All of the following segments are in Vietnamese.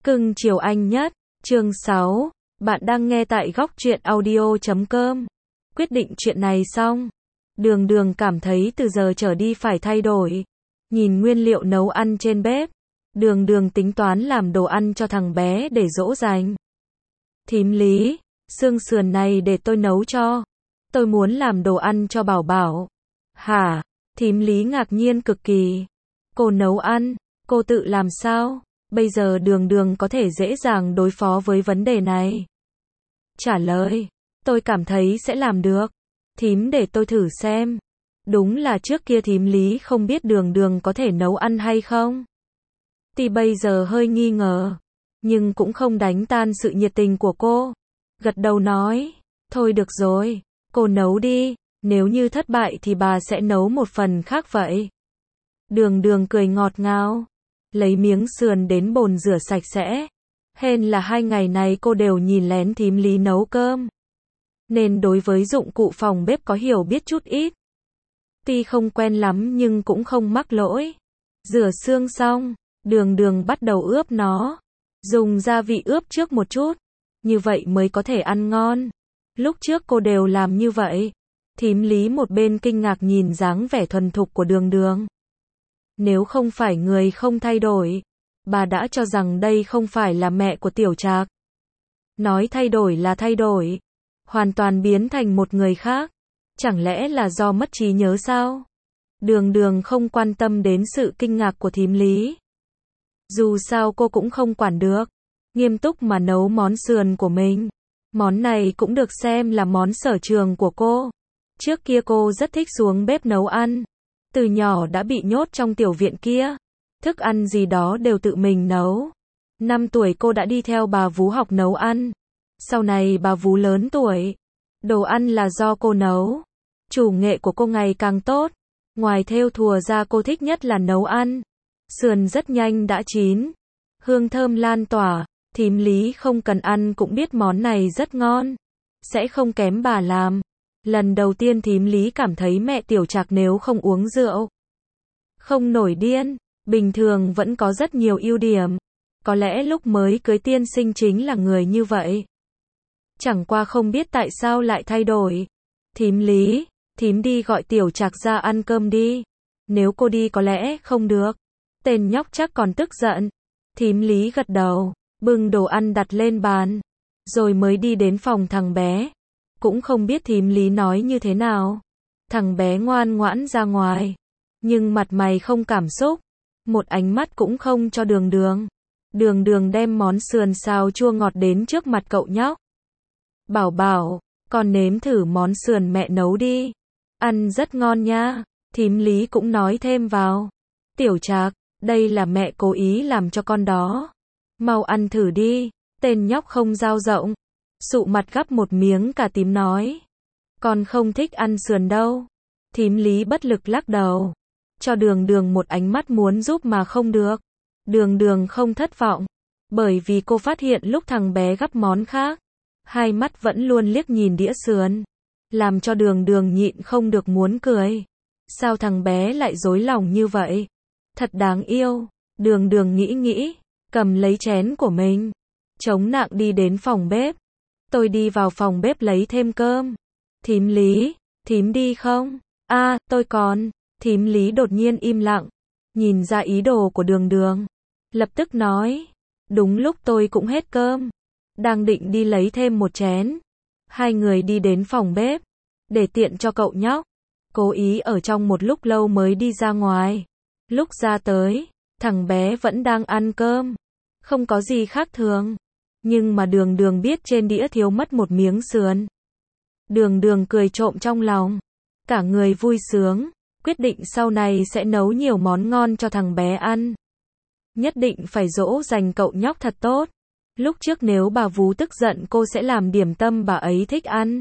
Cưng chiều anh nhất, chương 6, bạn đang nghe tại góc truyện audio.com. Quyết định chuyện này xong, Đường Đường cảm thấy từ giờ trở đi phải thay đổi. Nhìn nguyên liệu nấu ăn trên bếp, Đường Đường tính toán làm đồ ăn cho thằng bé để dỗ dành. Thím Lý, xương sườn này để tôi nấu cho. Tôi muốn làm đồ ăn cho Bảo Bảo. Hả? Thím Lý ngạc nhiên cực kỳ. Cô nấu ăn, cô tự làm sao? Bây giờ Đường Đường có thể dễ dàng đối phó với vấn đề này. Trả lời, tôi cảm thấy sẽ làm được. Thím để tôi thử xem. Đúng là trước kia thím Lý không biết Đường Đường có thể nấu ăn hay không. Thì bây giờ hơi nghi ngờ, nhưng cũng không đánh tan sự nhiệt tình của cô. Gật đầu nói, thôi được rồi, cô nấu đi, nếu như thất bại thì bà sẽ nấu một phần khác vậy. Đường Đường cười ngọt ngào, lấy miếng sườn đến bồn rửa sạch sẽ. Hên là 2 ngày này cô đều nhìn lén thím Lý nấu cơm, nên đối với dụng cụ phòng bếp có hiểu biết chút ít. Tuy không quen lắm nhưng cũng không mắc lỗi. Rửa xương xong, Đường Đường bắt đầu ướp nó. Dùng gia vị ướp trước một chút, như vậy mới có thể ăn ngon. Lúc trước cô đều làm như vậy. Thím Lý một bên kinh ngạc nhìn dáng vẻ thuần thục của Đường Đường. Nếu không phải người không thay đổi, bà đã cho rằng đây không phải là mẹ của Tiểu Trạc. Nói thay đổi là thay đổi, hoàn toàn biến thành một người khác. Chẳng lẽ là do mất trí nhớ sao? Đường Đường không quan tâm đến sự kinh ngạc của thím Lý. Dù sao cô cũng không quản được, nghiêm túc mà nấu món sườn của mình. Món này cũng được xem là món sở trường của cô. Trước kia cô rất thích xuống bếp nấu ăn. Từ nhỏ đã bị nhốt trong tiểu viện kia. Thức ăn gì đó đều tự mình nấu. 5 tuổi cô đã đi theo bà vú học nấu ăn. Sau này bà vú lớn tuổi. Đồ ăn là do cô nấu. Chủ nghệ của cô ngày càng tốt. Ngoài thêu thùa ra cô thích nhất là nấu ăn. Sườn rất nhanh đã chín. Hương thơm lan tỏa. Thím Lý không cần ăn cũng biết món này rất ngon. Sẽ không kém bà làm. Lần đầu tiên thím Lý cảm thấy mẹ Tiểu Trạc nếu không uống rượu, không nổi điên, bình thường vẫn có rất nhiều ưu điểm. Có lẽ lúc mới cưới tiên sinh chính là người như vậy. Chẳng qua không biết tại sao lại thay đổi. Thím Lý, thím đi gọi Tiểu Trạc ra ăn cơm đi. Nếu cô đi có lẽ không được. Tên nhóc chắc còn tức giận. Thím Lý gật đầu, bưng đồ ăn đặt lên bàn, rồi mới đi đến phòng thằng bé. Cũng không biết thím Lý nói như thế nào. Thằng bé ngoan ngoãn ra ngoài, nhưng mặt mày không cảm xúc, một ánh mắt cũng không cho Đường Đường. Đường Đường đem món sườn xào chua ngọt đến trước mặt cậu nhóc. Bảo Bảo, con nếm thử món sườn mẹ nấu đi. Ăn rất ngon nha. Thím Lý cũng nói thêm vào. Tiểu Trạc, đây là mẹ cố ý làm cho con đó. Mau ăn thử đi. Tên nhóc không dao rộng, sụ mặt gắp một miếng cà tím nói. Con không thích ăn sườn đâu. Thím Lý bất lực lắc đầu, cho Đường Đường một ánh mắt muốn giúp mà không được. Đường Đường không thất vọng, bởi vì cô phát hiện lúc thằng bé gắp món khác, hai mắt vẫn luôn liếc nhìn đĩa sườn, làm cho Đường Đường nhịn không được muốn cười. Sao thằng bé lại dối lòng như vậy? Thật đáng yêu. Đường Đường nghĩ, cầm lấy chén của mình, chống nặng đi đến phòng bếp. Tôi đi vào phòng bếp lấy thêm cơm. Thím Lý, thím đi không? Tôi còn. Thím Lý đột nhiên im lặng, nhìn ra ý đồ của Đường Đường, lập tức nói. Đúng lúc tôi cũng hết cơm, đang định đi lấy thêm một chén. Hai người đi đến phòng bếp, để tiện cho cậu nhóc, cố ý ở trong một lúc lâu mới đi ra ngoài. Lúc ra tới, thằng bé vẫn đang ăn cơm, không có gì khác thường. Nhưng mà Đường Đường biết trên đĩa thiếu mất một miếng sườn. Đường Đường cười trộm trong lòng, cả người vui sướng, quyết định sau này sẽ nấu nhiều món ngon cho thằng bé ăn. Nhất định phải dỗ dành cậu nhóc thật tốt. Lúc trước nếu bà vú tức giận cô sẽ làm điểm tâm bà ấy thích ăn.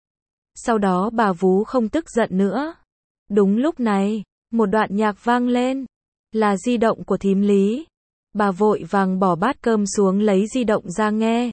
Sau đó bà vú không tức giận nữa. Đúng lúc này, một đoạn nhạc vang lên, là di động của thím Lý. Bà vội vàng bỏ bát cơm xuống lấy di động ra nghe.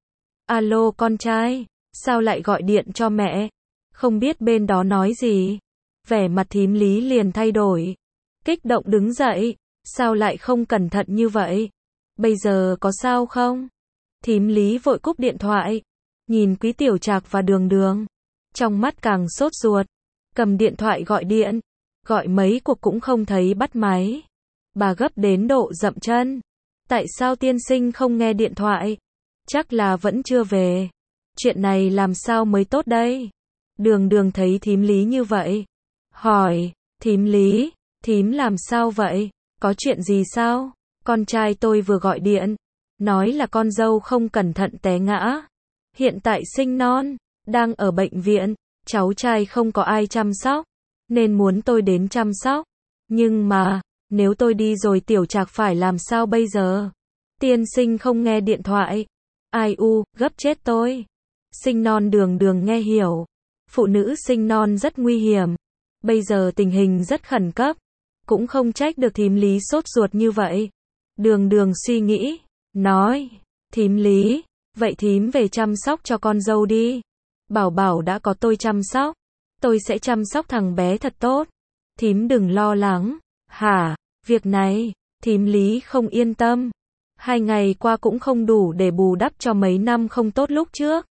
Alo con trai, sao lại gọi điện cho mẹ? Không biết bên đó nói gì? Vẻ mặt thím Lý liền thay đổi. Kích động đứng dậy, sao lại không cẩn thận như vậy? Bây giờ có sao không? Thím Lý vội cúp điện thoại, nhìn Quý Tiểu Trạc và Đường Đường, trong mắt càng sốt ruột, cầm điện thoại gọi điện, gọi mấy cuộc cũng không thấy bắt máy. Bà gấp đến độ dậm chân. Tại sao tiên sinh không nghe điện thoại? Chắc là vẫn chưa về. Chuyện này làm sao mới tốt đây? Đường Đường thấy thím Lý như vậy, hỏi, thím Lý, thím làm sao vậy? Có chuyện gì sao? Con trai tôi vừa gọi điện, nói là con dâu không cẩn thận té ngã. Hiện tại sinh non, đang ở bệnh viện, cháu trai không có ai chăm sóc, nên muốn tôi đến chăm sóc. Nhưng mà, nếu tôi đi rồi Tiểu Trạc phải làm sao bây giờ? Tiên sinh không nghe điện thoại. Ai u, gấp chết tôi. Sinh non. Đường Đường nghe hiểu. Phụ nữ sinh non rất nguy hiểm. Bây giờ tình hình rất khẩn cấp. Cũng không trách được thím Lý sốt ruột như vậy. Đường Đường suy nghĩ, nói, thím Lý, vậy thím về chăm sóc cho con dâu đi. Bảo Bảo đã có tôi chăm sóc. Tôi sẽ chăm sóc thằng bé thật tốt. Thím đừng lo lắng. Hả, việc này, thím Lý không yên tâm. 2 ngày qua cũng không đủ để bù đắp cho mấy năm không tốt lúc trước.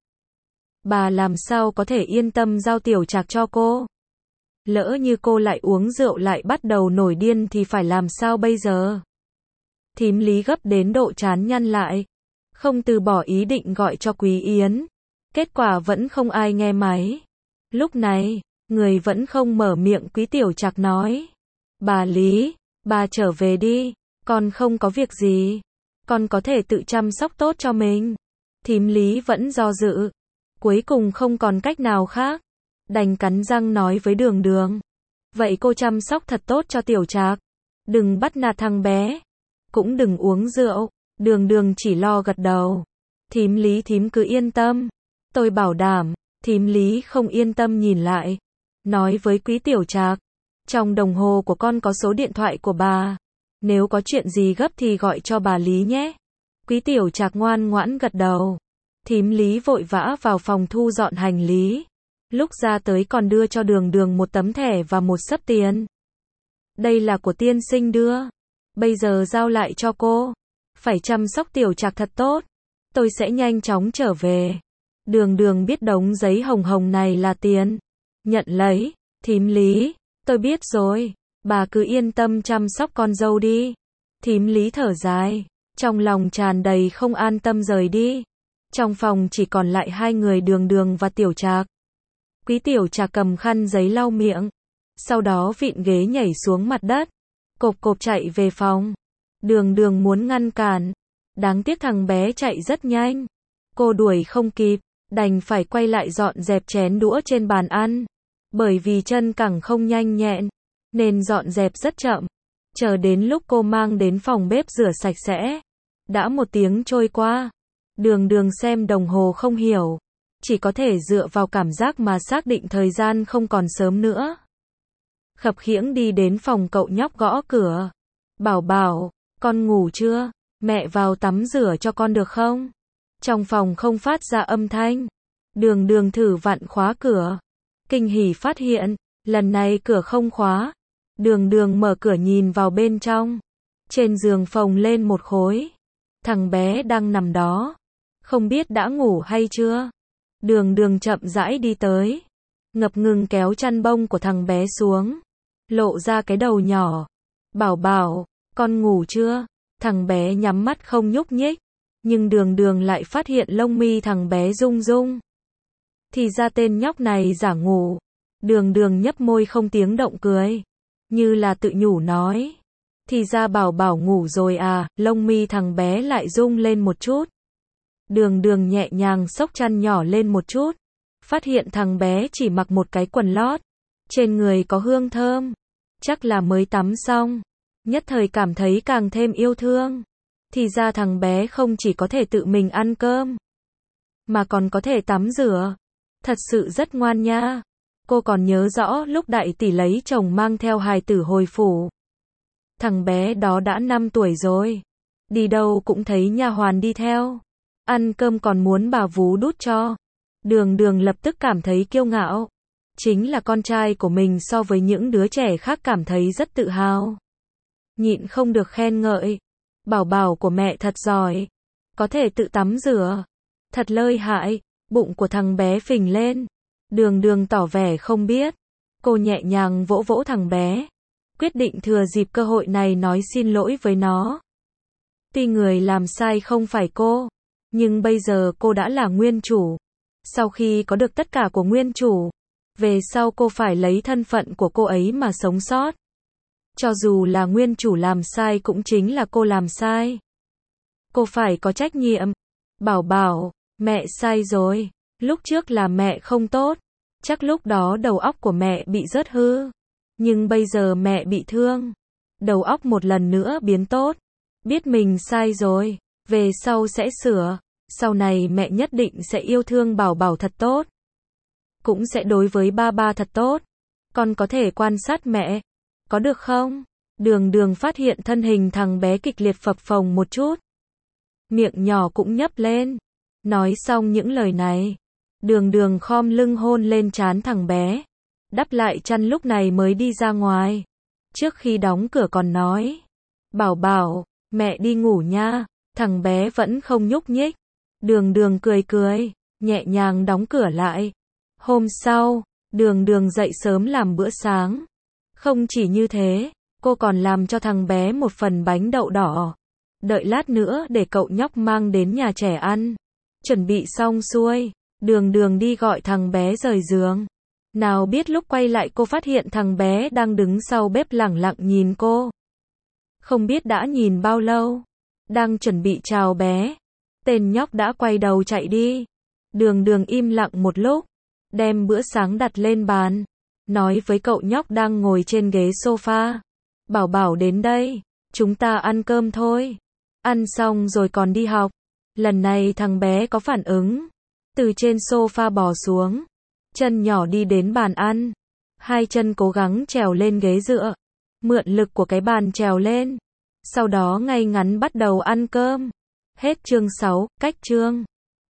Bà làm sao có thể yên tâm giao Tiểu Trạc cho cô? Lỡ như cô lại uống rượu lại bắt đầu nổi điên thì phải làm sao bây giờ? Thím Lý gấp đến độ chán nhăn lại, không từ bỏ ý định gọi cho Quý Yến. Kết quả vẫn không ai nghe máy. Lúc này, người vẫn không mở miệng. Quý Tiểu Trạc nói, bà Lý, bà trở về đi, con không có việc gì, con có thể tự chăm sóc tốt cho mình. Thím Lý vẫn do dự, cuối cùng không còn cách nào khác, đành cắn răng nói với Đường Đường, vậy cô chăm sóc thật tốt cho Tiểu Trạc, đừng bắt nạt thằng bé, cũng đừng uống rượu. Đường Đường chỉ lo gật đầu. Thím Lý, thím cứ yên tâm, tôi bảo đảm. Thím Lý không yên tâm nhìn lại, nói với Quý Tiểu Trạc, trong đồng hồ của con có số điện thoại của bà, nếu có chuyện gì gấp thì gọi cho bà Lý nhé. Quý Tiểu Trạc ngoan ngoãn gật đầu. Thím Lý vội vã vào phòng thu dọn hành lý, lúc ra tới còn đưa cho Đường Đường một tấm thẻ và một xấp tiền. Đây là của tiên sinh đưa, bây giờ giao lại cho cô, phải chăm sóc Tiểu Trạc thật tốt, tôi sẽ nhanh chóng trở về. Đường Đường biết đống giấy hồng hồng này là tiền, nhận lấy. Thím Lý, tôi biết rồi, bà cứ yên tâm chăm sóc con dâu đi. Thím Lý thở dài, trong lòng tràn đầy không an tâm rời đi. Trong phòng chỉ còn lại 2 người, Đường Đường và Tiểu Trạc. Quý Tiểu Trạc cầm khăn giấy lau miệng, sau đó vịn ghế nhảy xuống mặt đất, cộp cộp chạy về phòng. Đường Đường muốn ngăn cản, đáng tiếc thằng bé chạy rất nhanh, cô đuổi không kịp, đành phải quay lại dọn dẹp chén đũa trên bàn ăn. Bởi vì chân cẳng không nhanh nhẹn, nên dọn dẹp rất chậm. Chờ đến lúc cô mang đến phòng bếp rửa sạch sẽ, đã 1 tiếng trôi qua. Đường Đường xem đồng hồ không hiểu, chỉ có thể dựa vào cảm giác mà xác định thời gian không còn sớm nữa. Khập khiễng đi đến phòng cậu nhóc, gõ cửa. Bảo Bảo, con ngủ chưa? Mẹ vào tắm rửa cho con được không? Trong phòng không phát ra âm thanh. Đường Đường thử vặn khóa cửa, kinh hỉ phát hiện, lần này cửa không khóa. Đường Đường mở cửa nhìn vào bên trong. Trên giường phồng lên một khối. Thằng bé đang nằm đó. Không biết đã ngủ hay chưa? Đường Đường chậm rãi đi tới, ngập ngừng kéo chăn bông của thằng bé xuống, lộ ra cái đầu nhỏ. Bảo Bảo, con ngủ chưa? Thằng bé nhắm mắt không nhúc nhích, nhưng Đường Đường lại phát hiện lông mi thằng bé rung rung. Thì ra tên nhóc này giả ngủ. Đường Đường nhấp môi không tiếng động cười, như là tự nhủ nói, thì ra Bảo Bảo ngủ rồi à. Lông mi thằng bé lại rung lên một chút. Đường Đường nhẹ nhàng xốc chăn nhỏ lên một chút, phát hiện thằng bé chỉ mặc một cái quần lót, trên người có hương thơm, chắc là mới tắm xong. Nhất thời cảm thấy càng thêm yêu thương. Thì ra thằng bé không chỉ có thể tự mình ăn cơm, mà còn có thể tắm rửa. Thật sự rất ngoan nha. Cô còn nhớ rõ lúc đại tỷ lấy chồng mang theo hài tử hồi phủ. Thằng bé đó đã 5 tuổi rồi. Đi đâu cũng thấy nha hoàn đi theo. Ăn cơm còn muốn bà vú đút cho. Đường Đường lập tức cảm thấy kiêu ngạo. Chính là con trai của mình so với những đứa trẻ khác cảm thấy rất tự hào. Nhịn không được khen ngợi. Bảo bảo của mẹ thật giỏi. Có thể tự tắm rửa. Thật lợi hại. Bụng của thằng bé phình lên. Đường Đường tỏ vẻ không biết. Cô nhẹ nhàng vỗ vỗ thằng bé. Quyết định thừa dịp cơ hội này nói xin lỗi với nó. Tuy người làm sai không phải cô, nhưng bây giờ cô đã là nguyên chủ. Sau khi có được tất cả của nguyên chủ, về sau cô phải lấy thân phận của cô ấy mà sống sót. Cho dù là nguyên chủ làm sai cũng chính là cô làm sai. Cô phải có trách nhiệm. Bảo bảo, mẹ sai rồi. Lúc trước là mẹ không tốt. Chắc lúc đó đầu óc của mẹ bị rớt hư. Nhưng bây giờ mẹ bị thương. Đầu óc một lần nữa biến tốt. Biết mình sai rồi. Về sau sẽ sửa. Sau này mẹ nhất định sẽ yêu thương bảo bảo thật tốt. Cũng sẽ đối với ba ba thật tốt. Con có thể quan sát mẹ. Có được không? Đường Đường phát hiện thân hình thằng bé kịch liệt phập phồng một chút. Miệng nhỏ cũng nhấp lên. Nói xong những lời này, Đường Đường khom lưng hôn lên trán thằng bé. Đắp lại chăn lúc này mới đi ra ngoài. Trước khi đóng cửa còn nói. Bảo bảo, mẹ đi ngủ nha. Thằng bé vẫn không nhúc nhích. Đường Đường cười cười, nhẹ nhàng đóng cửa lại. Hôm sau, Đường Đường dậy sớm làm bữa sáng. Không chỉ như thế, cô còn làm cho thằng bé một phần bánh đậu đỏ. Đợi lát nữa để cậu nhóc mang đến nhà trẻ ăn. Chuẩn bị xong xuôi, Đường Đường đi gọi thằng bé rời giường. Nào biết lúc quay lại cô phát hiện thằng bé đang đứng sau bếp lẳng lặng nhìn cô. Không biết đã nhìn bao lâu. Đang chuẩn bị chào bé. Tên nhóc đã quay đầu chạy đi. Đường Đường im lặng một lúc. Đem bữa sáng đặt lên bàn. Nói với cậu nhóc đang ngồi trên ghế sofa. Bảo bảo đến đây. Chúng ta ăn cơm thôi. Ăn xong rồi còn đi học. Lần này thằng bé có phản ứng. Từ trên sofa bò xuống. Chân nhỏ đi đến bàn ăn. Hai chân cố gắng trèo lên ghế dựa. Mượn lực của cái bàn trèo lên. Sau đó ngay ngắn bắt đầu ăn cơm. Hết chương 6, cách chương.